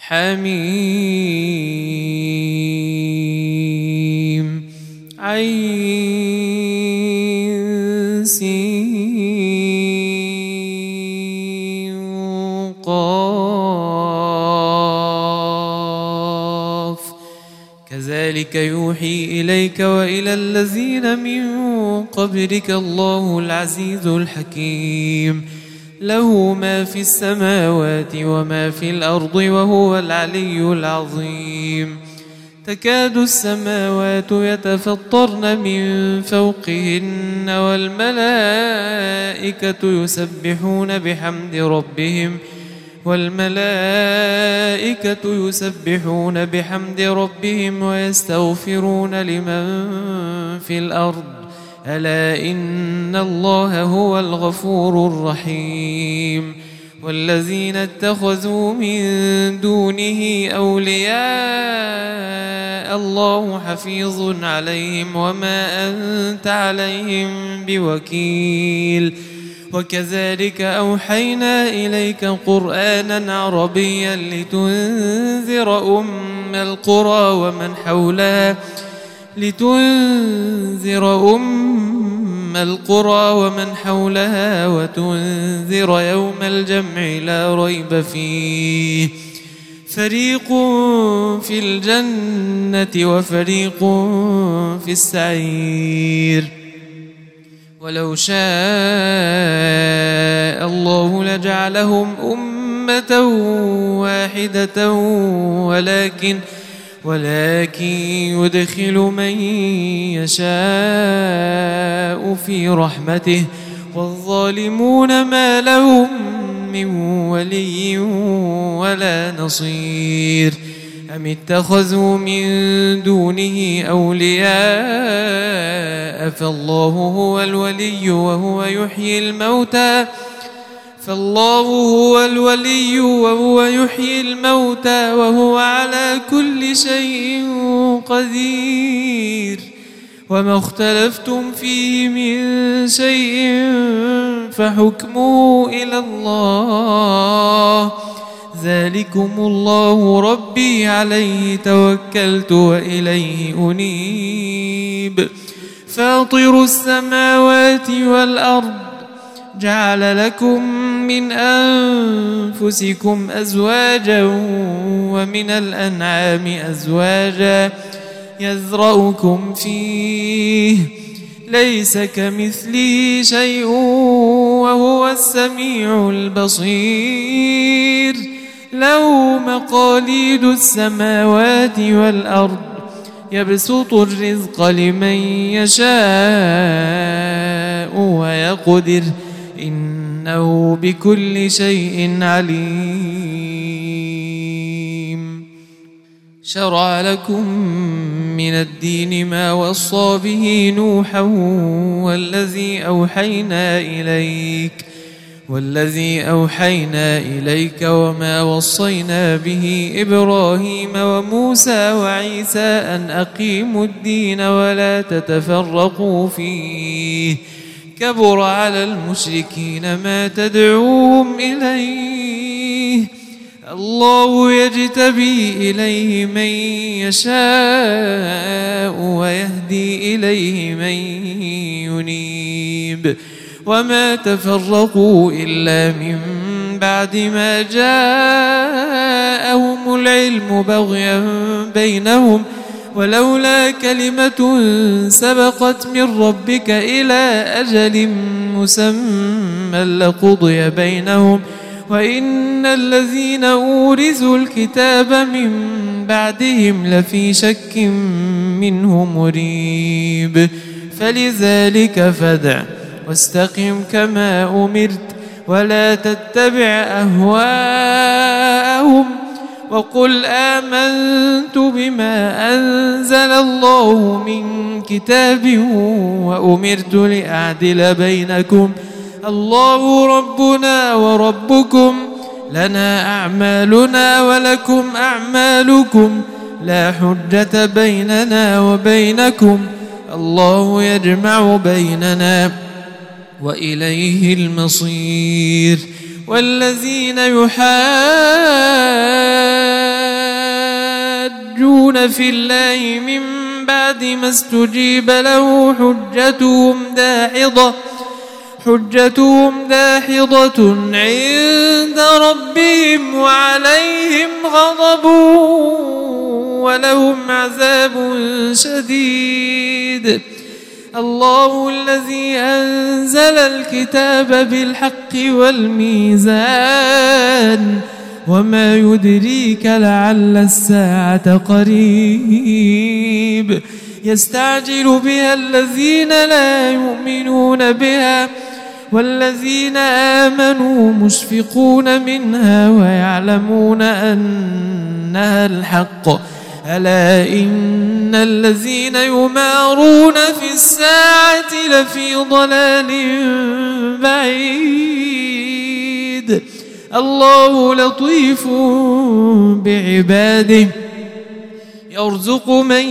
حميم عين سين قاف كذلك يوحي إليك وإلى الذين من قبلك الله العزيز الحكيم له ما في السماوات وما في الأرض وهو العلي العظيم تكاد السماوات يتفطرن من فوقهن والملائكة يسبحون بحمد ربهم ويستغفرون لمن في الأرض ألا إن الله هو الغفور الرحيم والذين اتخذوا من دونه أولياء الله حفيظ عليهم وما أنت عليهم بوكيل وكذلك أوحينا إليك قرآنا عربيا لتنذر أم القرى ومن حولها وتنذر يوم الجمع لا ريب فيه فريق في الجنة وفريق في السعير ولو شاء الله لجعلهم أمة واحدة ولكن يدخل من يشاء في رحمته والظالمون ما لهم من ولي ولا نصير أم اتخذوا من دونه أولياء فالله هو الولي وهو يحيي الموتى وهو على كل شيء قدير وما اختلفتم فيه من شيء فحكمه إلى الله ذلكم الله ربي عليه توكلت وإليه أنيب فاطر السماوات والأرض جعل لكم من أنفسكم أزواجا ومن الأنعام أزواجا يذرأكم فيه ليس كمثله شيء وهو السميع البصير له مقاليد السماوات والأرض يبسط الرزق لمن يشاء ويقدر إنه بكل شيء عليم شرع لكم من الدين ما وصى به نوحا والذي أوحينا إليك وما وصينا به إبراهيم وموسى وعيسى أن أقيموا الدين ولا تتفرقوا فيه كبر على المشركين ما تدعوهم إليه الله يجتبي إليه من يشاء ويهدي إليه من ينيب وما تفرقوا إلا من بعد ما جاءهم العلم بغيا بينهم ولولا كلمة سبقت من ربك إلى أجل مسمى لقضي بينهم وإن الذين أورثوا الكتاب من بعدهم لفي شك منه مريب فلذلك فادع واستقم كما أمرت ولا تتبع أهواءهم وقل آمنت بما أنزل الله من كتاب وأمرت لأعدل بينكم الله ربنا وربكم لنا أعمالنا ولكم أعمالكم لا حجة بيننا وبينكم الله يجمع بيننا وإليه المصير والذين يحادون في الله من بعد ما استجيب له حجتهم داحضة عند ربهم وعليهم غضب ولهم عذاب شديد. الله الذي أنزل الكتاب بالحق والميزان وما يدريك لعل الساعة قريب يستعجل بها الذين لا يؤمنون بها والذين آمنوا مشفقون منها ويعلمون أنها الحق ألا إن الذين يمارون في الساعة لفي ضلال بعيد. الله لطيف بعباده يرزق من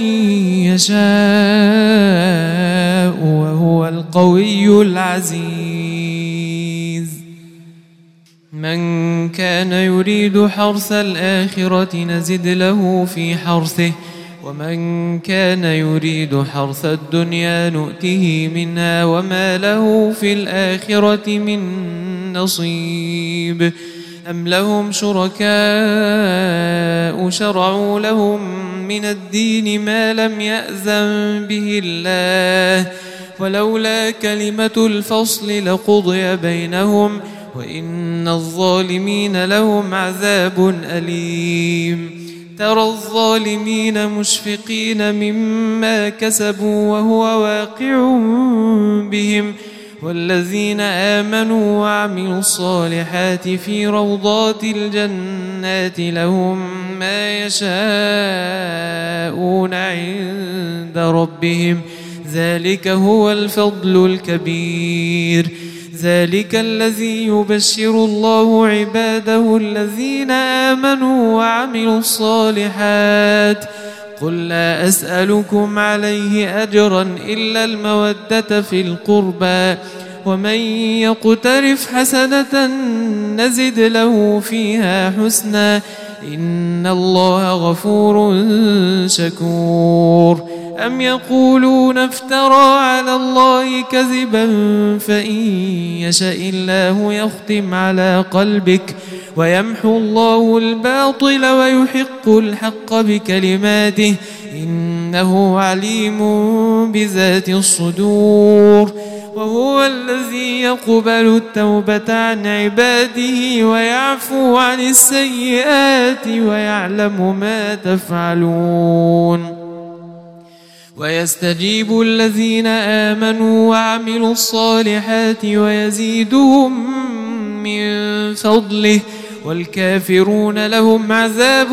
يشاء وهو القوي العزيز. من كان يريد حرث الآخرة نزد له في حرثه ومن كان يريد حرث الدنيا نؤته منها وما له في الآخرة من نصيب. أم لهم شركاء شرعوا لهم من الدين ما لم يأذن به الله ولولا كلمة الفصل لقضي بينهم وإن الظالمين لهم عذاب أليم. ترى الظالمين مشفقين مما كسبوا وهو واقع بهم والذين آمنوا وعملوا الصالحات في روضات الجنات لهم ما يشاءون عند ربهم ذلك هو الفضل الكبير. ذلك الذي يبشر الله عباده الذين آمنوا وعملوا الصالحات. قل لا أسألكم عليه أجرا إلا المودة في القربى ومن يقترف حسنة نزد له فيها حسنا إن الله غفور شكور. أم يقولون افترى على الله كذبا فإن يشاء الله يختم على قلبك ويمحو الله الباطل ويحق الحق بكلماته إنه عليم بذات الصدور. وهو الذي يقبل التوبة عن عباده ويعفو عن السيئات ويعلم ما تفعلون. ويستجيب الذين آمنوا وعملوا الصالحات ويزيدهم من فضله والكافرون لهم عذاب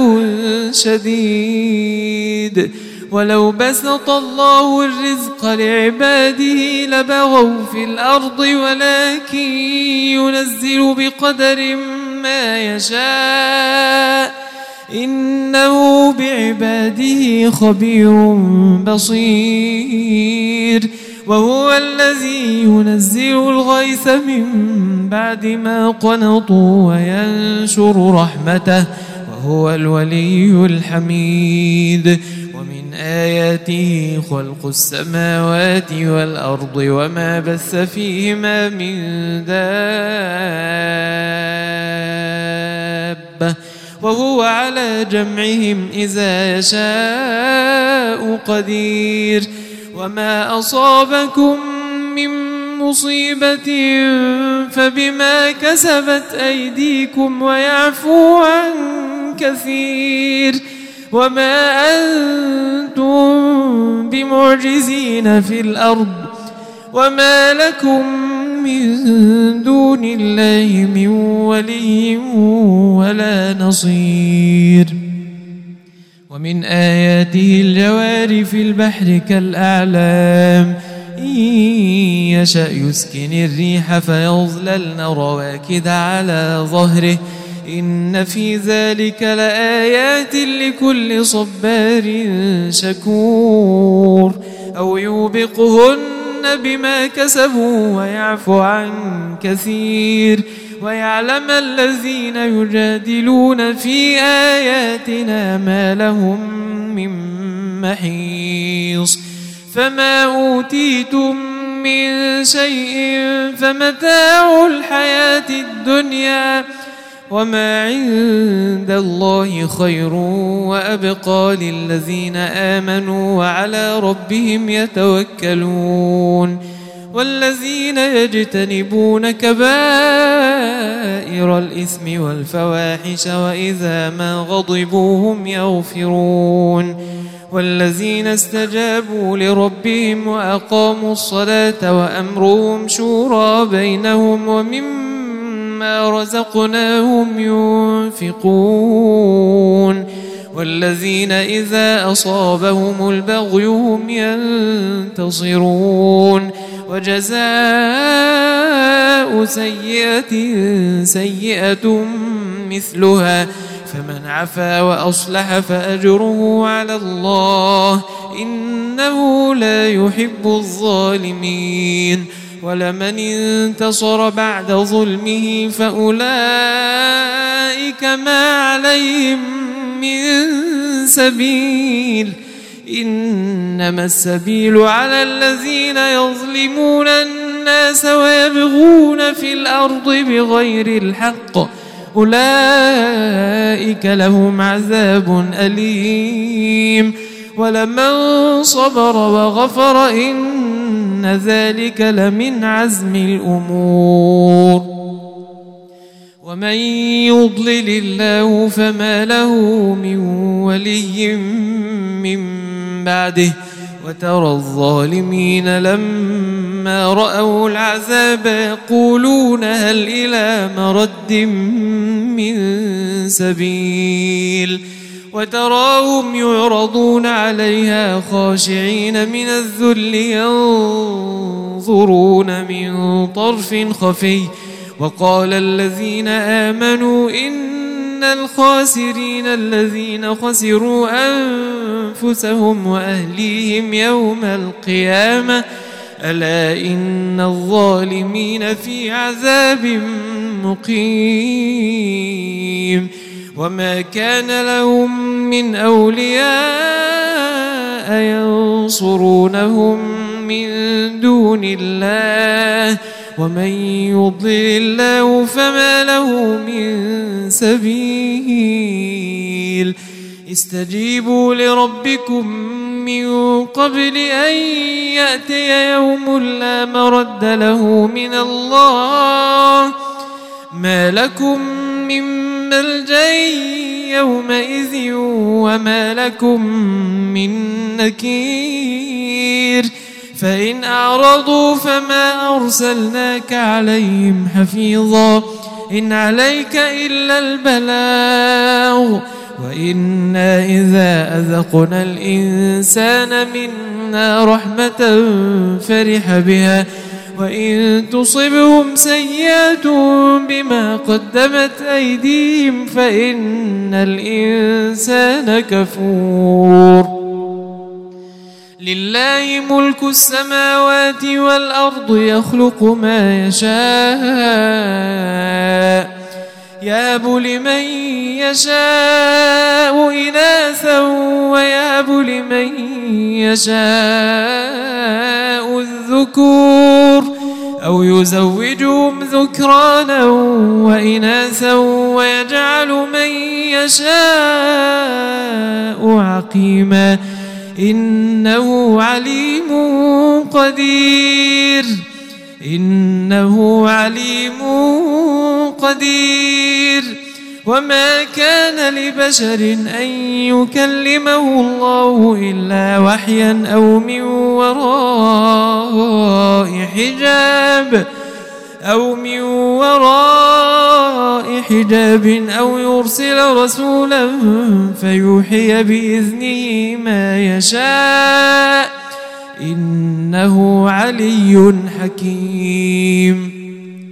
شديد. ولو بسط الله الرزق لعباده لبغوا في الأرض ولكن ينزل بقدر ما يشاء إنه بعباده خبير بصير. وهو الذي ينزل الغيث من بعد ما قنطوا وينشر رحمته وهو الولي الحميد. ومن آياته خلق السماوات والأرض وما بث فيهما من دابة وهو على جمعهم إذا يشاء قدير. وما أصابكم من مصيبة فبما كسبت أيديكم ويعفو عن كثير. وما أنتم بمعجزين في الأرض وما لكم من دون الله من ولي ولا نصير. ومن آياته الجوار في البحر كالأعلام إن يشأ يسكن الريح فيظللن رواكد على ظهره إن في ذلك لآيات لكل صبار شكور. أو يوبقهن بما كسبوا ويعفو عن كثير. ويعلم الذين يجادلون في آياتنا ما لهم من محيص فما أوتيتم من شيء فمتاع الحياة الدنيا وما عند الله خير وأبقى للذين آمنوا وعلى ربهم يتوكلون والذين يجتنبون كبائر الإثم والفواحش وإذا ما غضبوا هم يغفرون والذين استجابوا لربهم وأقاموا الصلاة وأمرهم شورى بينهم ومما رزقناهم ينفقون والذين إذا أصابهم البغي هم ينتصرون وجزاء سيئة سيئة مثلها فمن عفا وأصلح فأجره على الله إنه لا يحب الظالمين ولمن انتصر بعد ظلمه فأولئك ما عليهم من سبيل إنما السبيل على الذين يظلمون الناس ويبغون في الأرض بغير الحق أولئك لهم عذاب أليم ولمن صبر وغفر إن ذلك لمن عزم الأمور ومن يضلل الله فما له من ولي من بعده وترى الظالمين لما رأوا العذاب يقولون هل إلى مرد من سبيل وتراهم يعرضون عليها خاشعين من الذل ينظرون من طرف خفي وقال الذين آمنوا إن الخاسرين الذين خسروا أنفسهم وأهليهم يوم القيامة ألا إن الظالمين في عذاب مقيم وما كان لهم من أولياء ينصرونهم من دون الله ومن يضلل الله فما له من سبيل استجيبوا لربكم من قبل أن يأتي يوم لا مرد له من الله ما لكم من ملجأ يومئذ وما لكم من نكير فإن أعرضوا فما أرسلناك عليهم حفيظا إن عليك إلا البلاغ وإنا إذا أذقنا الإنسان منا رحمة فرح بها وإن تصبهم سيئات بما قدمت أيديهم فإن الإنسان كفور لله ملك السماوات والأرض يخلق ما يشاء يهب لمن يشاء إناثا ويهب لمن يشاء الذكور أو يزوجهم ذكرانا وإناثا ويجعل من يشاء عقيما إنه عليم قدير إنه عليم قدير وما كان لبشر أن يكلمه الله إلا وحيا أو من وراء حجاب أو يرسل رسولا فيوحي بإذنه ما يشاء إنه علي حكيم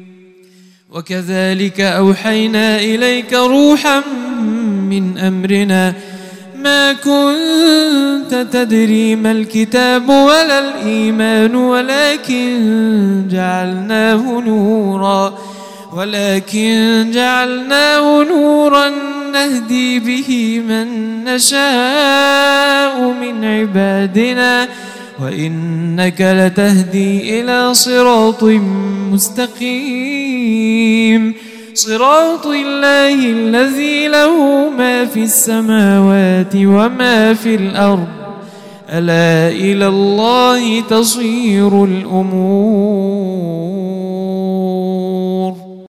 وكذلك أوحينا إليك روحا من أمرنا ما كنت تدري ما الكتاب ولا الإيمان ولكن جعلناه نورا ولكن جعلناه نورا نهدي به من نشاء من عبادنا وإنك لتهدي إلى صراط مستقيم صراط الله الذي له ما في السماوات وما في الأرض ألا إلى الله تصير الأمور.